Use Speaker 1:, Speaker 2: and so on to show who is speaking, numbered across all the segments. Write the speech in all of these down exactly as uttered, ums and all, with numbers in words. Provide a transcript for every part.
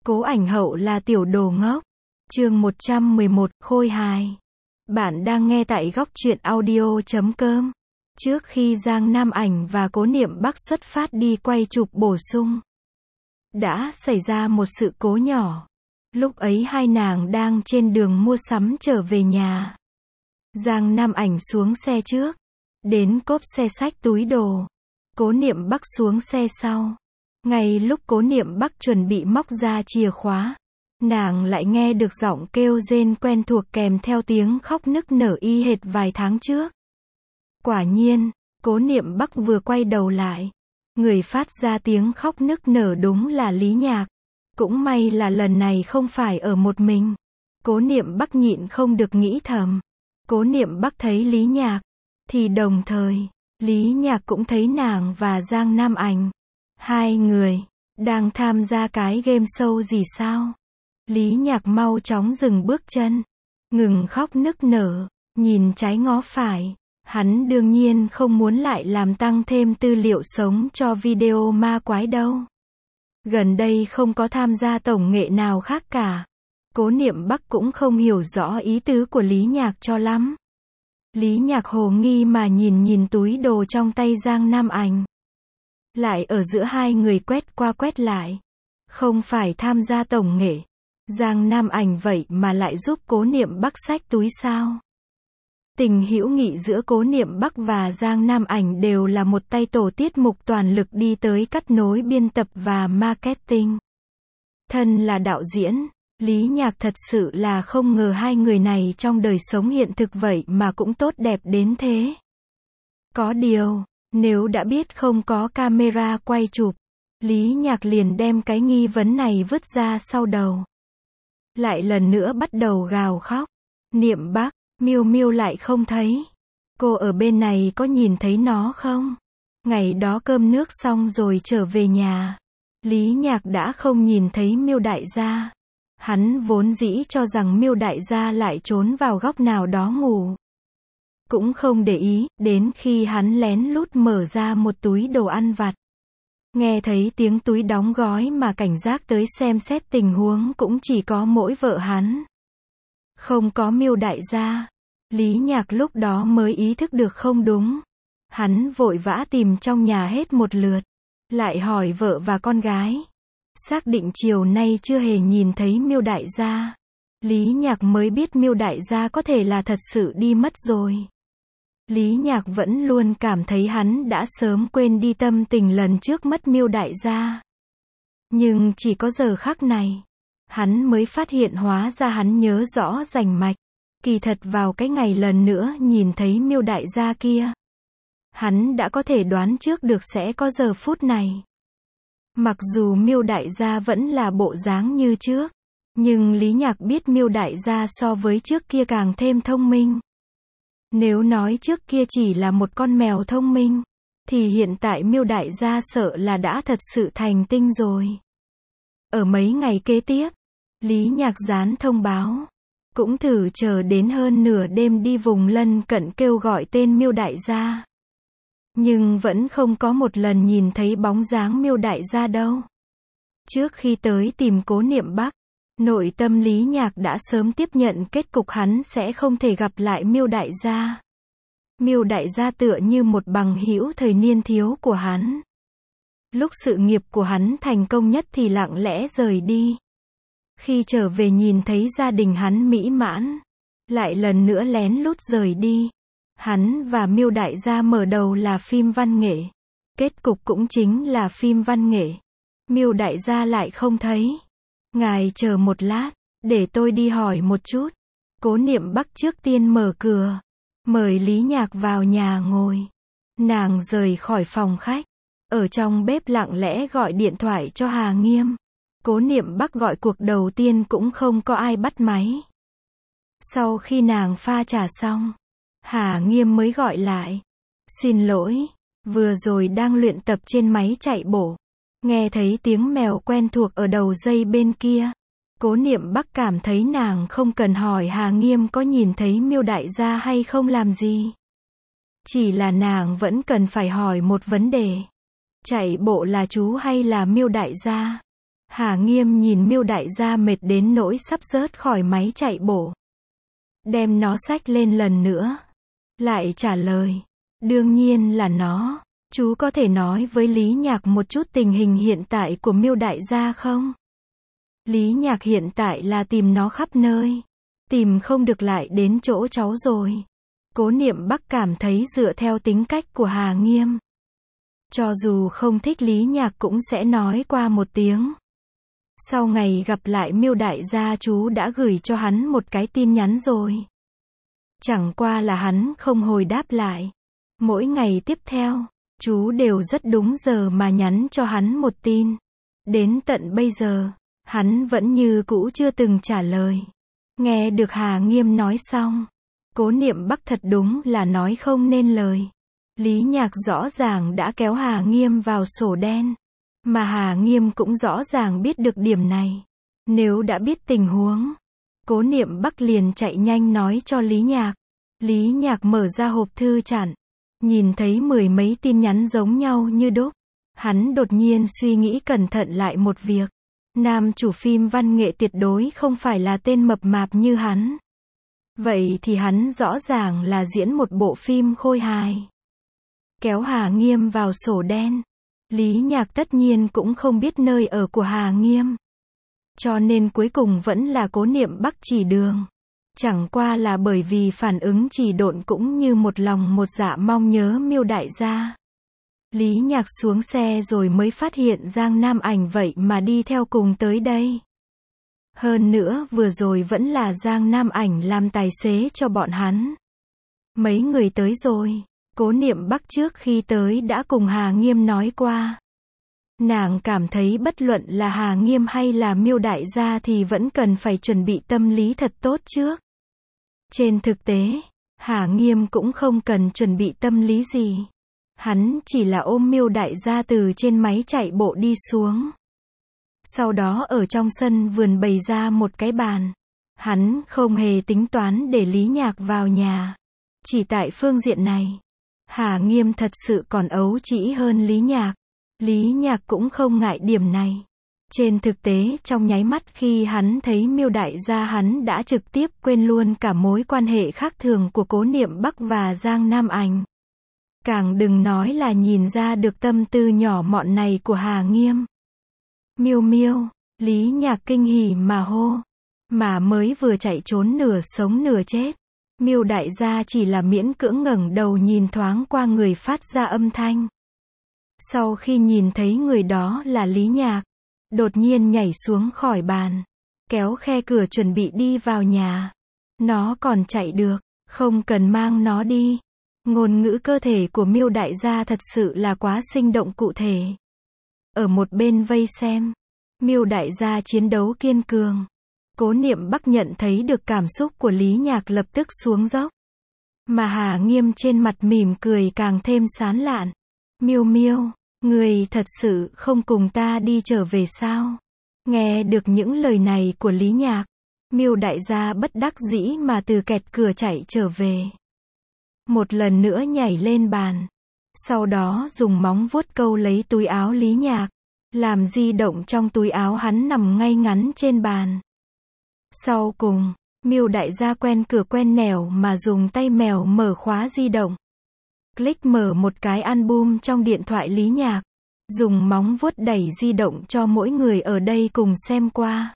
Speaker 1: Cố Ảnh Hậu là tiểu đồ ngốc. Chương một trăm mười một, Khôi hài. Bạn đang nghe tại góc truyện audio chấm com. Trước khi Giang Nam Ảnh và Cố Niệm Bắc xuất phát đi quay chụp bổ sung, đã xảy ra một sự cố nhỏ. Lúc ấy hai nàng đang trên đường mua sắm trở về nhà. Giang Nam Ảnh xuống xe trước, đến cốp xe xách túi đồ. Cố Niệm Bắc xuống xe sau. Ngay lúc Cố Niệm Bắc chuẩn bị móc ra chìa khóa, nàng lại nghe được giọng kêu rên quen thuộc kèm theo tiếng khóc nức nở y hệt vài tháng trước. Quả nhiên, Cố Niệm Bắc vừa quay đầu lại, người phát ra tiếng khóc nức nở đúng là Lý Nhạc. Cũng may là lần này không phải ở một mình. Cố Niệm Bắc nhịn không được nghĩ thầm. Cố Niệm Bắc thấy Lý Nhạc, thì đồng thời, Lý Nhạc cũng thấy nàng và Giang Nam Ảnh. Hai người, đang tham gia cái game show gì sao? Lý Nhạc mau chóng dừng bước chân, ngừng khóc nức nở, nhìn trái ngó phải. Hắn đương nhiên không muốn lại làm tăng thêm tư liệu sống cho video ma quái đâu. Gần đây không có tham gia tổng nghệ nào khác cả. Cố Niệm Bắc cũng không hiểu rõ ý tứ của Lý Nhạc cho lắm. Lý Nhạc hồ nghi mà nhìn nhìn túi đồ trong tay Giang Nam Ảnh. Lại ở giữa hai người quét qua quét lại. Không phải tham gia tổng nghệ. Giang Nam Ảnh vậy mà lại giúp Cố Niệm Bắc xách túi sao? Tình hữu nghị giữa Cố Niệm Bắc và Giang Nam Ảnh đều là một tay tổ tiết mục toàn lực đi tới cắt nối biên tập và marketing. Thân là đạo diễn, Lý Nhạc thật sự là không ngờ hai người này trong đời sống hiện thực vậy mà cũng tốt đẹp đến thế. Có điều, nếu đã biết không có camera quay chụp, Lý Nhạc liền đem cái nghi vấn này vứt ra sau đầu. Lại lần nữa bắt đầu gào khóc. Niệm Bắc, Miêu Miêu lại không thấy. Cô ở bên này có nhìn thấy nó không? Ngày đó cơm nước xong rồi trở về nhà, Lý Nhạc đã không nhìn thấy Miêu đại gia. Hắn vốn dĩ cho rằng Miêu đại gia lại trốn vào góc nào đó ngủ. Cũng không để ý, đến khi hắn lén lút mở ra một túi đồ ăn vặt. Nghe thấy tiếng túi đóng gói mà cảnh giác tới xem xét tình huống cũng chỉ có mỗi vợ hắn. Không có Miêu đại gia. Lý Nhạc lúc đó mới ý thức được không đúng. Hắn vội vã tìm trong nhà hết một lượt. Lại hỏi vợ và con gái. Xác định chiều nay chưa hề nhìn thấy Miêu đại gia. Lý Nhạc mới biết Miêu đại gia có thể là thật sự đi mất rồi. Lý Nhạc vẫn luôn cảm thấy hắn đã sớm quên đi tâm tình lần trước mất Miêu đại gia. Nhưng chỉ có giờ khắc này, hắn mới phát hiện hóa ra hắn nhớ rõ rành mạch. Kỳ thật vào cái ngày lần nữa nhìn thấy Miêu đại gia kia, hắn đã có thể đoán trước được sẽ có giờ phút này. Mặc dù Miêu đại gia vẫn là bộ dáng như trước, nhưng Lý Nhạc biết Miêu đại gia so với trước kia càng thêm thông minh. Nếu nói trước kia chỉ là một con mèo thông minh, thì hiện tại Miêu đại gia sợ là đã thật sự thành tinh rồi. Ở mấy ngày kế tiếp, Lý Nhạc dán thông báo, cũng thử chờ đến hơn nửa đêm đi vùng lân cận kêu gọi tên Miêu đại gia. Nhưng vẫn không có một lần nhìn thấy bóng dáng Miêu đại gia đâu. Trước khi tới tìm Cố Niệm Bắc, nội tâm Lý Nhạc đã sớm tiếp nhận kết cục hắn sẽ không thể gặp lại Miêu đại gia. Miêu đại gia tựa như một bằng hữu thời niên thiếu của hắn. Lúc sự nghiệp của hắn thành công nhất thì lặng lẽ rời đi. Khi trở về nhìn thấy gia đình hắn mỹ mãn, lại lần nữa lén lút rời đi. Hắn và Miêu đại gia mở đầu là phim văn nghệ. Kết cục cũng chính là phim văn nghệ. Miêu đại gia lại không thấy. Ngài chờ một lát, để tôi đi hỏi một chút. Cố Niệm Bắc trước tiên mở cửa, mời Lý Nhạc vào nhà ngồi. Nàng rời khỏi phòng khách, ở trong bếp lặng lẽ gọi điện thoại cho Hà Nghiêm. Cố Niệm Bắc gọi cuộc đầu tiên cũng không có ai bắt máy. Sau khi nàng pha trà xong, Hà Nghiêm mới gọi lại. Xin lỗi, vừa rồi đang luyện tập trên máy chạy bộ. Nghe thấy tiếng mèo quen thuộc ở đầu dây bên kia. Cố Niệm Bắc cảm thấy nàng không cần hỏi Hà Nghiêm có nhìn thấy Miêu đại gia hay không làm gì. Chỉ là nàng vẫn cần phải hỏi một vấn đề. Chạy bộ là chú hay là Miêu đại gia? Hà Nghiêm nhìn Miêu đại gia mệt đến nỗi sắp rớt khỏi máy chạy bộ. Đem nó xách lên lần nữa. Lại trả lời. Đương nhiên là nó. Chú có thể nói với Lý Nhạc một chút tình hình hiện tại của Miêu đại gia không? Lý Nhạc hiện tại là tìm nó khắp nơi. Tìm không được lại đến chỗ cháu rồi. Cố Niệm Bắc cảm thấy dựa theo tính cách của Hà Nghiêm, cho dù không thích Lý Nhạc cũng sẽ nói qua một tiếng. Sau ngày gặp lại Miêu đại gia chú đã gửi cho hắn một cái tin nhắn rồi. Chẳng qua là hắn không hồi đáp lại. Mỗi ngày tiếp theo, chú đều rất đúng giờ mà nhắn cho hắn một tin. Đến tận bây giờ, hắn vẫn như cũ chưa từng trả lời. Nghe được Hà Nghiêm nói xong, Cố Niệm Bắc thật đúng là nói không nên lời. Lý Nhạc rõ ràng đã kéo Hà Nghiêm vào sổ đen. Mà Hà Nghiêm cũng rõ ràng biết được điểm này. Nếu đã biết tình huống, Cố Niệm Bắc liền chạy nhanh nói cho Lý Nhạc. Lý Nhạc mở ra hộp thư chặn. Nhìn thấy mười mấy tin nhắn giống nhau như đúc. Hắn đột nhiên suy nghĩ cẩn thận lại một việc. Nam chủ phim văn nghệ tuyệt đối không phải là tên mập mạp như hắn. Vậy thì hắn rõ ràng là diễn một bộ phim khôi hài. Kéo Hà Nghiêm vào sổ đen. Lý Nhạc tất nhiên cũng không biết nơi ở của Hà Nghiêm. Cho nên cuối cùng vẫn là Cố Niệm Bắc chỉ đường. Chẳng qua là bởi vì phản ứng chỉ độn cũng như một lòng một dạ mong nhớ Miêu đại gia. Lý Nhạc xuống xe rồi mới phát hiện Giang Nam Ảnh vậy mà đi theo cùng tới đây. Hơn nữa vừa rồi vẫn là Giang Nam Ảnh làm tài xế cho bọn hắn. Mấy người tới rồi. Cố Niệm Bắc trước khi tới đã cùng Hà Nghiêm nói qua. Nàng cảm thấy bất luận là Hà Nghiêm hay là Miêu đại gia thì vẫn cần phải chuẩn bị tâm lý thật tốt trước. Trên thực tế, Hà Nghiêm cũng không cần chuẩn bị tâm lý gì. Hắn chỉ là ôm Miêu đại gia từ trên máy chạy bộ đi xuống. Sau đó ở trong sân vườn bày ra một cái bàn. Hắn không hề tính toán để Lý Nhạc vào nhà. Chỉ tại phương diện này, Hà Nghiêm thật sự còn ấu trĩ hơn Lý Nhạc. Lý Nhạc cũng không ngại điểm này. Trên thực tế trong nháy mắt khi hắn thấy Miêu đại gia hắn đã trực tiếp quên luôn cả mối quan hệ khác thường của Cố Niệm Bắc và Giang Nam Ảnh. Càng đừng nói là nhìn ra được tâm tư nhỏ mọn này của Hà Nghiêm. Miêu miêu, Lý Nhạc kinh hỉ mà hô. Mà mới vừa chạy trốn nửa sống nửa chết. Miêu đại gia chỉ là miễn cưỡng ngẩng đầu nhìn thoáng qua người phát ra âm thanh. Sau khi nhìn thấy người đó là Lý Nhạc, đột nhiên nhảy xuống khỏi bàn, kéo khe cửa chuẩn bị đi vào nhà. Nó còn chạy được, không cần mang nó đi. Ngôn ngữ cơ thể của Miêu đại gia thật sự là quá sinh động cụ thể. Ở một bên vây xem, Miêu đại gia chiến đấu kiên cường. Cố Niệm Bắc nhận thấy được cảm xúc của Lý Nhạc lập tức xuống dốc. Mà Hà Nghiêm trên mặt mỉm cười càng thêm sán lạn. Miêu miêu, người thật sự không cùng ta đi trở về sao? Nghe được những lời này của Lý Nhạc, Miêu đại gia bất đắc dĩ mà từ kẹt cửa chạy trở về. Một lần nữa nhảy lên bàn. Sau đó dùng móng vuốt câu lấy túi áo Lý Nhạc. Làm di động trong túi áo hắn nằm ngay ngắn trên bàn. Sau cùng, Miêu đại gia quen cửa quen nẻo mà dùng tay mèo mở khóa di động. Click mở một cái album trong điện thoại Lý Nhạc. Dùng móng vuốt đẩy di động cho mỗi người ở đây cùng xem qua.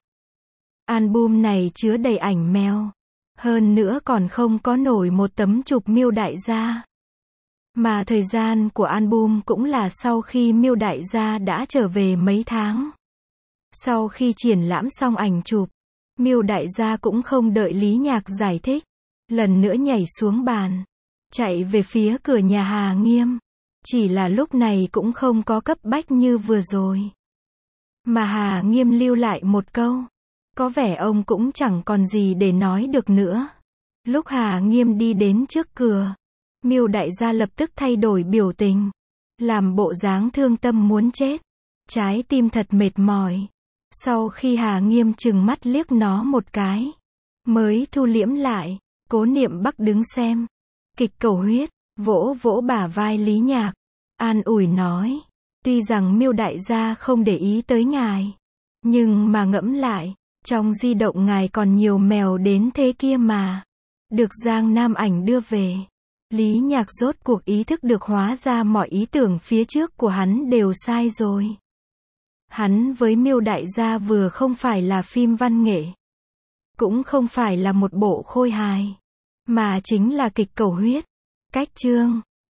Speaker 1: Album này chứa đầy ảnh mèo. Hơn nữa còn không có nổi một tấm chụp Miêu đại gia. Mà thời gian của album cũng là sau khi Miêu đại gia đã trở về mấy tháng. Sau khi triển lãm xong ảnh chụp, Miêu đại gia cũng không đợi Lý Nhạc giải thích. Lần nữa nhảy xuống bàn. Chạy về phía cửa nhà Hà Nghiêm. Chỉ là lúc này cũng không có cấp bách như vừa rồi. Mà Hà Nghiêm lưu lại một câu. Có vẻ ông cũng chẳng còn gì để nói được nữa. Lúc Hà Nghiêm đi đến trước cửa, Miêu đại gia lập tức thay đổi biểu tình. Làm bộ dáng thương tâm muốn chết. Trái tim thật mệt mỏi. Sau khi Hà Nghiêm trừng mắt liếc nó một cái, mới thu liễm lại. Cố Niệm Bắc đứng xem kịch cầu huyết, vỗ vỗ bả vai Lý Nhạc, an ủi nói, tuy rằng Miêu đại gia không để ý tới ngài, Nhưng mà ngẫm lại, trong di động ngài còn nhiều mèo đến thế kia mà. Được Giang Nam Ảnh đưa về. Lý Nhạc rốt cuộc ý thức được hóa ra mọi ý tưởng phía trước của hắn đều sai rồi. Hắn với Miêu Đại Gia vừa không phải là phim văn nghệ, cũng không phải là một bộ khôi hài, mà chính là kịch cầu huyết. Cách chương